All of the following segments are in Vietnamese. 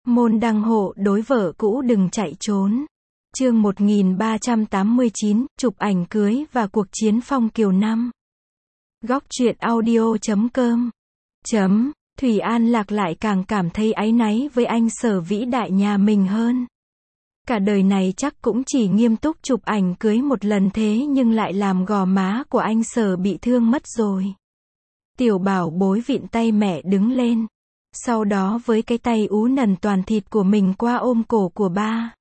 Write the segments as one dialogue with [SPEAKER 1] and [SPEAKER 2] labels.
[SPEAKER 1] Môn đăng hộ đối vợ cũ đừng chạy trốn. Chương 1389, chụp ảnh cưới và cuộc chiến phong kiều năm. Góc truyện audio.com. Thủy An Lạc lại càng cảm thấy áy náy với anh Sở vĩ đại nhà mình hơn. Cả đời này chắc cũng chỉ nghiêm túc chụp ảnh cưới một lần, thế nhưng lại làm gò má của anh Sở bị thương mất rồi. Tiểu bảo bối vịn tay mẹ đứng lên. Sau đó với cái tay ú nần toàn thịt của mình qua ôm cổ của ba.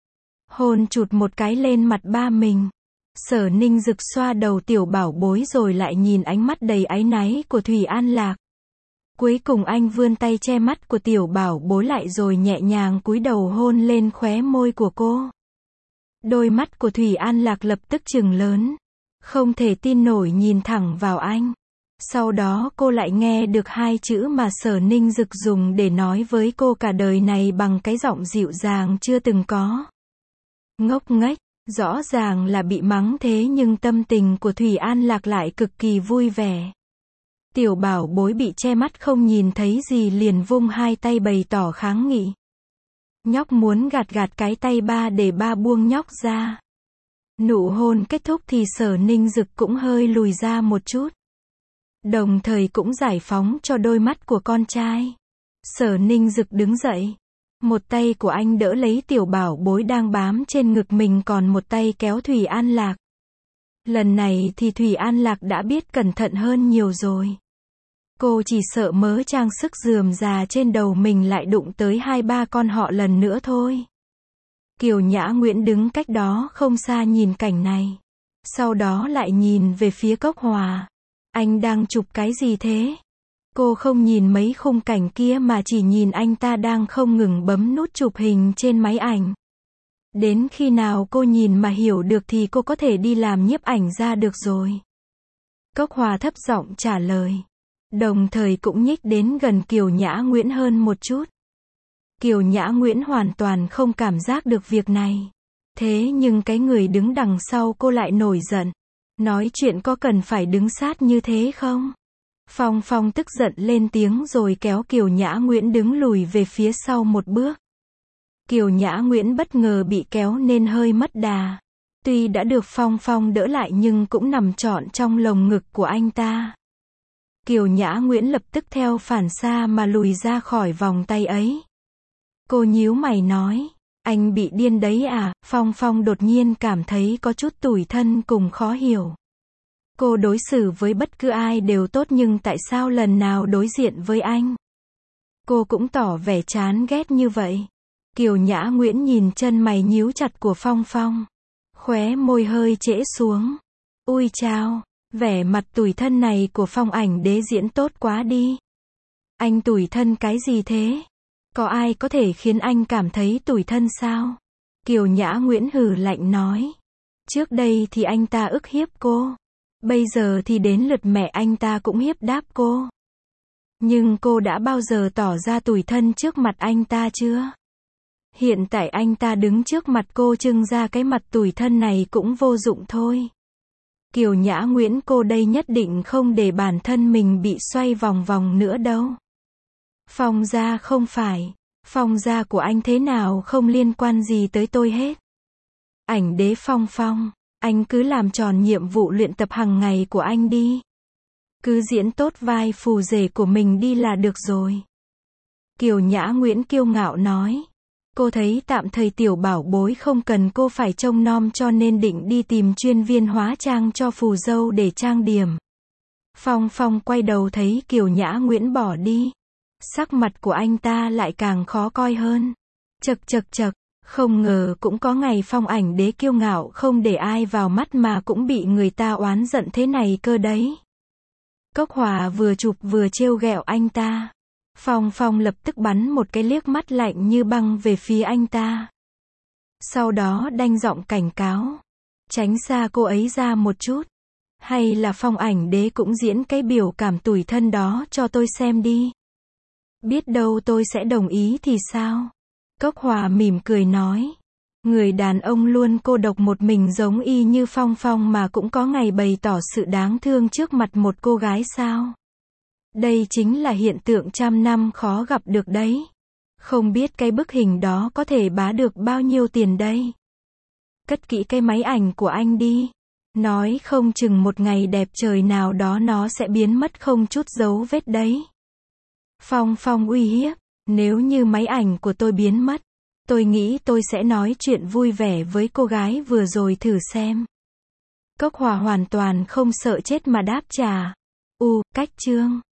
[SPEAKER 1] Hôn chụt một cái lên mặt ba mình. Sở Ninh Dực xoa đầu tiểu bảo bối rồi lại nhìn ánh mắt đầy áy náy của Thủy An Lạc. Cuối cùng anh vươn tay che mắt của tiểu bảo bối lại rồi nhẹ nhàng cúi đầu hôn lên khóe môi của cô. Đôi mắt của Thủy An Lạc lập tức trừng lớn. Không thể tin nổi nhìn thẳng vào anh. Sau đó cô lại nghe được hai chữ mà Sở Ninh Dực dùng để nói với cô cả đời này bằng cái giọng dịu dàng chưa từng có. Ngốc nghếch, rõ ràng là bị mắng thế nhưng tâm tình của Thủy An Lạc lại cực kỳ vui vẻ. Tiểu bảo bối bị che mắt không nhìn thấy gì liền vung hai tay bày tỏ kháng nghị. Nhóc muốn gạt cái tay ba để ba buông nhóc ra. Nụ hôn kết thúc thì Sở Ninh Dực cũng hơi lùi ra một chút. Đồng thời cũng giải phóng cho đôi mắt của con trai. Sở Ninh Dực đứng dậy. Một tay của anh đỡ lấy tiểu bảo bối đang bám trên ngực mình, còn một tay kéo Thủy An Lạc. Lần này thì Thủy An Lạc đã biết cẩn thận hơn nhiều rồi. Cô chỉ sợ mớ trang sức rườm rà trên đầu mình lại đụng tới hai ba con họ lần nữa thôi. Kiều Nhã Nguyễn đứng cách đó không xa nhìn cảnh này. Sau đó lại nhìn về phía Cốc Hòa. Anh đang chụp cái gì thế? Cô không nhìn mấy khung cảnh kia mà chỉ nhìn anh ta đang không ngừng bấm nút chụp hình trên máy ảnh. Đến khi nào cô nhìn mà hiểu được thì cô có thể đi làm nhiếp ảnh ra được rồi. Cốc Hòa thấp giọng trả lời. Đồng thời cũng nhích đến gần Kiều Nhã Nguyễn hơn một chút. Kiều Nhã Nguyễn hoàn toàn không cảm giác được việc này. Thế nhưng cái người đứng đằng sau cô lại nổi giận. Nói chuyện có cần phải đứng sát như thế không? Phong Phong tức giận lên tiếng rồi kéo Kiều Nhã Nguyễn đứng lùi về phía sau một bước. Kiều Nhã Nguyễn bất ngờ bị kéo nên hơi mất đà. Tuy đã được Phong Phong đỡ lại nhưng cũng nằm trọn trong lồng ngực của anh ta. Kiều Nhã Nguyễn lập tức theo phản xạ mà lùi ra khỏi vòng tay ấy. Cô nhíu mày nói, anh bị điên đấy à? Phong Phong đột nhiên cảm thấy có chút tủi thân cùng khó hiểu. Cô đối xử với bất cứ ai đều tốt nhưng tại sao lần nào đối diện với anh, cô cũng tỏ vẻ chán ghét như vậy? Kiều Nhã Nguyễn nhìn chân mày nhíu chặt của Phong Phong. Khóe môi hơi trễ xuống. Ui chao, vẻ mặt tủi thân này của Phong ảnh đế diễn tốt quá đi. Anh tủi thân cái gì thế? Có ai có thể khiến anh cảm thấy tủi thân sao? Kiều Nhã Nguyễn hừ lạnh nói. Trước đây thì anh ta ức hiếp cô. Bây giờ thì đến lượt mẹ anh ta cũng hiếp đáp cô. Nhưng cô đã bao giờ tỏ ra tủi thân trước mặt anh ta chưa? Hiện tại anh ta đứng trước mặt cô trưng ra cái mặt tủi thân này cũng vô dụng thôi. Kiều Nhã Nguyễn, cô đây nhất định không để bản thân mình bị xoay vòng vòng nữa đâu. Phong gia không phải. Phong gia của anh thế nào không liên quan gì tới tôi hết. Ảnh đế Phong Phong, anh cứ làm tròn nhiệm vụ luyện tập hàng ngày của anh đi. Cứ diễn tốt vai phù rể của mình đi là được rồi. Kiều Nhã Nguyễn kiêu ngạo nói. Cô thấy tạm thời tiểu bảo bối không cần cô phải trông nom cho nên định đi tìm chuyên viên hóa trang cho phù dâu để trang điểm. Phong Phong quay đầu thấy Kiều Nhã Nguyễn bỏ đi. Sắc mặt của anh ta lại càng khó coi hơn. Chậc, không ngờ cũng có ngày Phong ảnh đế kiêu ngạo không để ai vào mắt mà cũng bị người ta oán giận thế này cơ đấy. Cốc Hòa vừa chụp vừa trêu ghẹo anh ta. Phong Phong lập tức bắn một cái liếc mắt lạnh như băng về phía anh ta. Sau đó đanh giọng cảnh cáo. Tránh xa cô ấy ra một chút. Hay là Phong ảnh đế cũng diễn cái biểu cảm tủi thân đó cho tôi xem đi. Biết đâu tôi sẽ đồng ý thì sao? Cốc Hòa mỉm cười nói. Người đàn ông luôn cô độc một mình giống y như Phong Phong mà cũng có ngày bày tỏ sự đáng thương trước mặt một cô gái sao? Đây chính là hiện tượng trăm năm khó gặp được đấy. Không biết cái bức hình đó có thể bá được bao nhiêu tiền đây? Cất kỹ cái máy ảnh của anh đi. Nói không chừng một ngày đẹp trời nào đó nó sẽ biến mất không chút dấu vết đấy. Phong Phong uy hiếp. Nếu như máy ảnh của tôi biến mất, tôi nghĩ tôi sẽ nói chuyện vui vẻ với cô gái vừa rồi thử xem. Cốc Hòa hoàn toàn không sợ chết mà đáp trả. Cách chương.